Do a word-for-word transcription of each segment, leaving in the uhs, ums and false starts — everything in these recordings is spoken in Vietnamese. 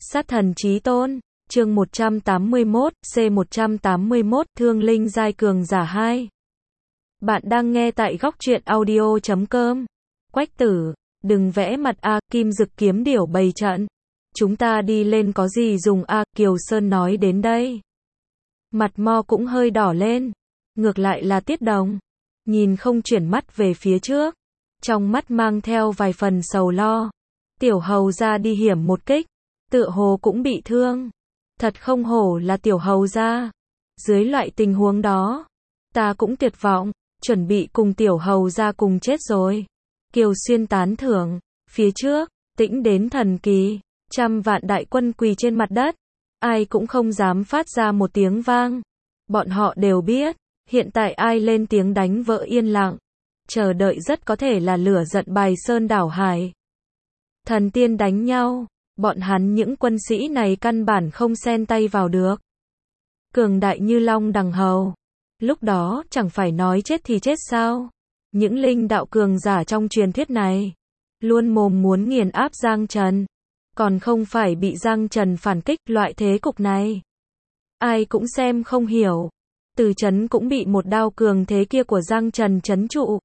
Sát thần chí tôn, chương một trăm tám mươi mốt, C một trăm tám mươi mốt, Thương Linh giai cường giả hai. Bạn đang nghe tại góc truyện audio chấm com. Quách tử, đừng vẽ mặt a, Kim Dực kiếm điểu bày trận. Chúng ta đi lên có gì dùng a, Kiều Sơn nói đến đây. Mặt mo cũng hơi đỏ lên. Ngược lại là Tiết Đồng. Nhìn không chuyển mắt về phía trước. Trong mắt mang theo vài phần sầu lo. Tiểu hầu ra đi hiểm một kích. Tựa hồ cũng bị thương. Thật không hổ là tiểu hầu ra. Dưới loại tình huống đó, ta cũng tuyệt vọng, chuẩn bị cùng tiểu hầu ra cùng chết rồi. Kiều Xuyên tán thưởng, phía trước, tĩnh đến thần kỳ, trăm vạn đại quân quỳ trên mặt đất, ai cũng không dám phát ra một tiếng vang. Bọn họ đều biết, hiện tại ai lên tiếng đánh vỡ yên lặng, chờ đợi rất có thể là lửa giận bài sơn đảo hải. Thần tiên đánh nhau, bọn hắn những quân sĩ này căn bản không xen tay vào được. Cường đại như long đằng hầu. Lúc đó chẳng phải nói chết thì chết sao? Những linh đạo cường giả trong truyền thuyết này, luôn mồm muốn nghiền áp Giang Trần. Còn không phải bị Giang Trần phản kích loại thế cục này. Ai cũng xem không hiểu. Từ Trấn cũng bị một đao cường thế kia của Giang Trần trấn trụ.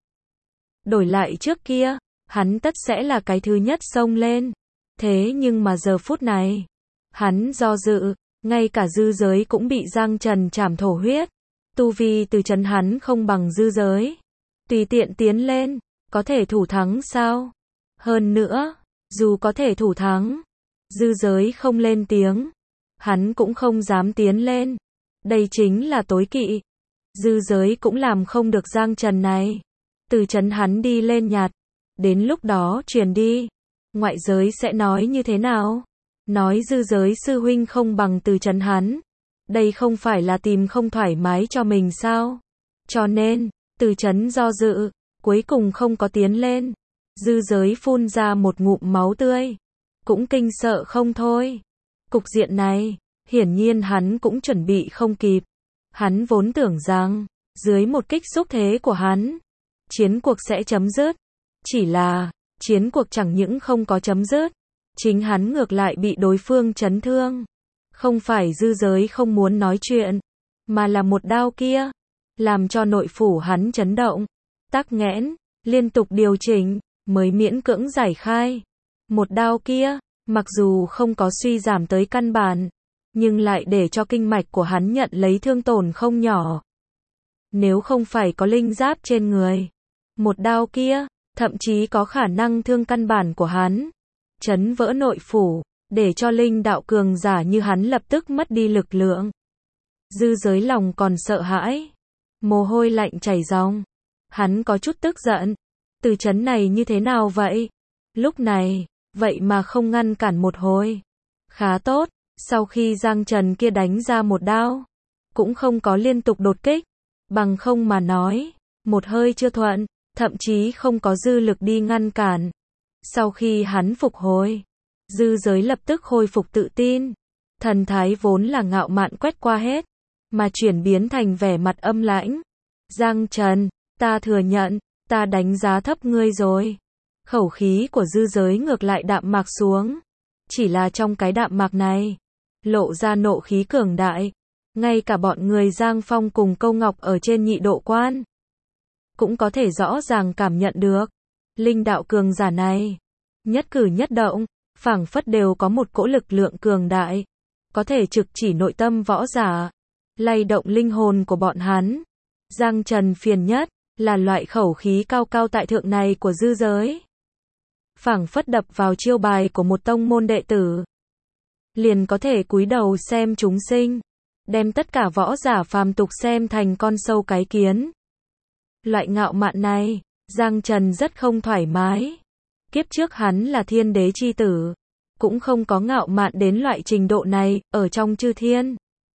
Đổi lại trước kia, hắn tất sẽ là cái thứ nhất xông lên. Thế nhưng mà giờ phút này, hắn do dự, ngay cả dư giới cũng bị Giang Trần chảm thổ huyết. Tu vi Từ Trấn hắn không bằng dư giới. Tùy tiện tiến lên, có thể thủ thắng sao? Hơn nữa, dù có thể thủ thắng, dư giới không lên tiếng, hắn cũng không dám tiến lên. Đây chính là tối kỵ. Dư giới cũng làm không được Giang Trần này. Từ Trấn hắn đi lên nhặt, đến lúc đó truyền đi. Ngoại giới sẽ nói như thế nào? Nói dư giới sư huynh không bằng Từ Trấn hắn. Đây không phải là tìm không thoải mái cho mình sao? Cho nên, Từ Trấn do dự, cuối cùng không có tiến lên. Dư giới phun ra một ngụm máu tươi. Cũng kinh sợ không thôi. Cục diện này, hiển nhiên hắn cũng chuẩn bị không kịp. Hắn vốn tưởng rằng, dưới một kích xúc thế của hắn, chiến cuộc sẽ chấm dứt. Chỉ là, chiến cuộc chẳng những không có chấm dứt, chính hắn ngược lại bị đối phương chấn thương. Không phải dư giới không muốn nói chuyện, mà là một đao kia, làm cho nội phủ hắn chấn động, tắc nghẽn, liên tục điều chỉnh, mới miễn cưỡng giải khai. Một đao kia, mặc dù không có suy giảm tới căn bản, nhưng lại để cho kinh mạch của hắn nhận lấy thương tổn không nhỏ. Nếu không phải có linh giáp trên người, một đao kia, thậm chí có khả năng thương căn bản của hắn, chấn vỡ nội phủ, để cho linh đạo cường giả như hắn lập tức mất đi lực lượng. Dư giới lòng còn sợ hãi, mồ hôi lạnh chảy ròng. Hắn có chút tức giận. Từ Trấn này như thế nào vậy? Lúc này, vậy mà không ngăn cản một hồi. Khá tốt, sau khi Giang Trần kia đánh ra một đao, cũng không có liên tục đột kích. Bằng không mà nói, một hơi chưa thuận, thậm chí không có dư lực đi ngăn cản. Sau khi hắn phục hồi, dư giới lập tức khôi phục tự tin. Thần thái vốn là ngạo mạn quét qua hết, mà chuyển biến thành vẻ mặt âm lãnh. Giang Trần, ta thừa nhận, ta đánh giá thấp ngươi rồi. Khẩu khí của dư giới ngược lại đạm mạc xuống. Chỉ là trong cái đạm mạc này, lộ ra nộ khí cường đại. Ngay cả bọn người Giang Phong cùng Câu Ngọc ở trên nhị độ quan, cũng có thể rõ ràng cảm nhận được. Linh đạo cường giả này, nhất cử nhất động, phảng phất đều có một cỗ lực lượng cường đại. Có thể trực chỉ nội tâm võ giả, lay động linh hồn của bọn hắn. Giang Trần phiền nhất, là loại khẩu khí cao cao tại thượng này của dư giới. Phảng phất đập vào chiêu bài của một tông môn đệ tử. Liền có thể cúi đầu xem chúng sinh, đem tất cả võ giả phàm tục xem thành con sâu cái kiến. Loại ngạo mạn này, Giang Trần rất không thoải mái. Kiếp trước hắn là thiên đế chi tử, cũng không có ngạo mạn đến loại trình độ này, ở trong chư thiên.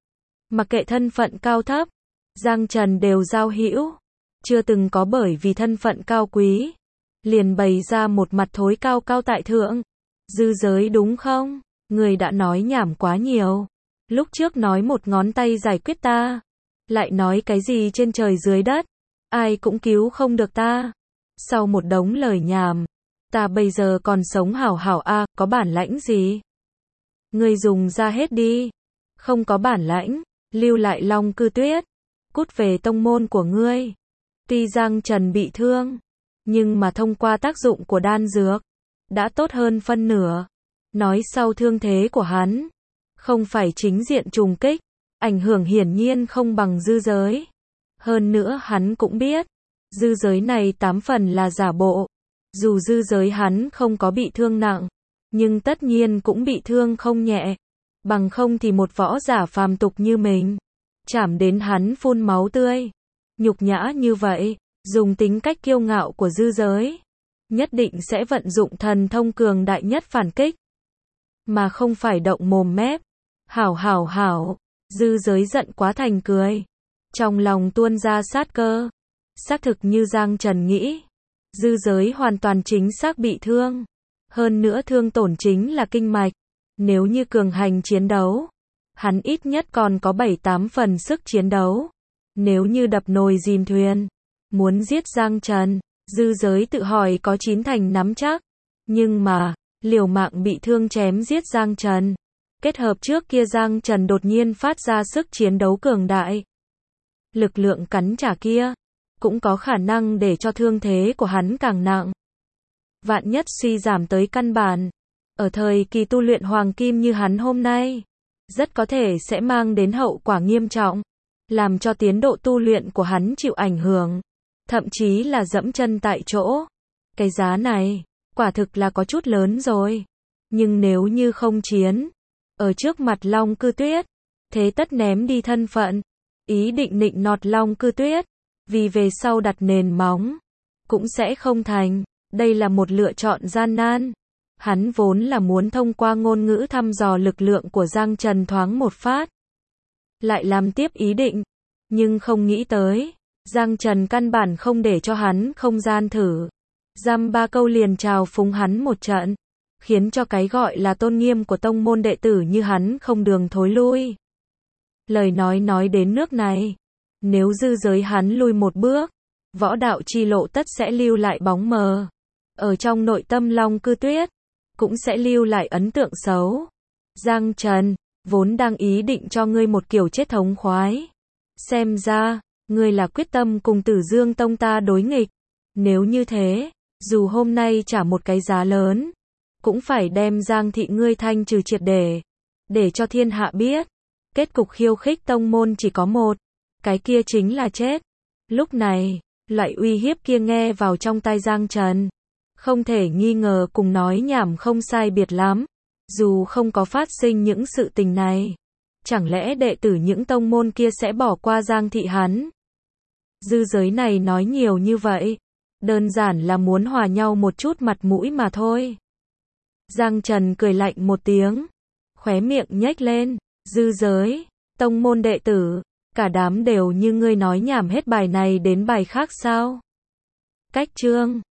Mặc kệ thân phận cao thấp, Giang Trần đều giao hữu. Chưa từng có bởi vì thân phận cao quý, liền bày ra một mặt thối cao cao tại thượng. Dư giới đúng không? Người đã nói nhảm quá nhiều. Lúc trước nói một ngón tay giải quyết ta, lại nói cái gì trên trời dưới đất, ai cũng cứu không được ta. Sau một đống lời nhảm, ta bây giờ còn sống hảo hảo a, à, có bản lãnh gì? Ngươi dùng ra hết đi. Không có bản lãnh, lưu lại Long Cư Tuyết. Cút về tông môn của ngươi. Tuy Giang Trần bị thương, nhưng mà thông qua tác dụng của đan dược, đã tốt hơn phân nửa. Nói sau thương thế của hắn, không phải chính diện trùng kích, ảnh hưởng hiển nhiên không bằng dư giới. Hơn nữa hắn cũng biết, dư giới này tám phần là giả bộ. Dù dư giới hắn không có bị thương nặng, nhưng tất nhiên cũng bị thương không nhẹ. Bằng không thì một võ giả phàm tục như mình, chảm đến hắn phun máu tươi. Nhục nhã như vậy, dùng tính cách kiêu ngạo của dư giới, nhất định sẽ vận dụng thần thông cường đại nhất phản kích. Mà không phải động mồm mép. Hảo hảo hảo, dư giới giận quá thành cười. Trong lòng tuôn ra sát cơ. Xác thực như Giang Trần nghĩ. Dư giới hoàn toàn chính xác bị thương. Hơn nữa thương tổn chính là kinh mạch. Nếu như cường hành chiến đấu, hắn ít nhất còn có bảy tám phần sức chiến đấu. Nếu như đập nồi dìm thuyền, muốn giết Giang Trần, dư giới tự hỏi có chín thành nắm chắc. Nhưng mà, liều mạng bị thương chém giết Giang Trần. Kết hợp trước kia Giang Trần đột nhiên phát ra sức chiến đấu cường đại. Lực lượng cắn trả kia, cũng có khả năng để cho thương thế của hắn càng nặng. Vạn nhất suy giảm tới căn bản. Ở thời kỳ tu luyện hoàng kim như hắn hôm nay, rất có thể sẽ mang đến hậu quả nghiêm trọng. Làm cho tiến độ tu luyện của hắn chịu ảnh hưởng. Thậm chí là dẫm chân tại chỗ. Cái giá này, quả thực là có chút lớn rồi. Nhưng nếu như không chiến, ở trước mặt Long Cư Tuyết, thế tất ném đi thân phận. Ý định nịnh nọt Long Cư Tuyết, vì về sau đặt nền móng, cũng sẽ không thành. Đây là một lựa chọn gian nan. Hắn vốn là muốn thông qua ngôn ngữ thăm dò lực lượng của Giang Trần thoáng một phát. Lại làm tiếp ý định. Nhưng không nghĩ tới, Giang Trần căn bản không để cho hắn không gian thử. Dăm ba câu liền trào phúng hắn một trận. Khiến cho cái gọi là tôn nghiêm của tông môn đệ tử như hắn không đường thối lui. Lời nói nói đến nước này. Nếu dư giới hắn lui một bước, võ đạo chi lộ tất sẽ lưu lại bóng mờ. Ở trong nội tâm Long Cư Tuyết, cũng sẽ lưu lại ấn tượng xấu. Giang Trần, vốn đang ý định cho ngươi một kiểu chết thống khoái. Xem ra, ngươi là quyết tâm cùng Tử Dương Tông ta đối nghịch. Nếu như thế, dù hôm nay trả một cái giá lớn, cũng phải đem Giang thị ngươi thanh trừ triệt để. Để cho thiên hạ biết, kết cục khiêu khích tông môn chỉ có một. Cái kia chính là chết. Lúc này, loại uy hiếp kia nghe vào trong tai Giang Trần. Không thể nghi ngờ cùng nói nhảm không sai biệt lắm. Dù không có phát sinh những sự tình này, chẳng lẽ đệ tử những tông môn kia sẽ bỏ qua Giang thị hắn? Dư giới này nói nhiều như vậy, đơn giản là muốn hòa nhau một chút mặt mũi mà thôi. Giang Trần cười lạnh một tiếng, khóe miệng nhếch lên. Dư giới, tông môn đệ tử, cả đám đều như ngươi nói nhảm hết bài này đến bài khác sao? Cách chương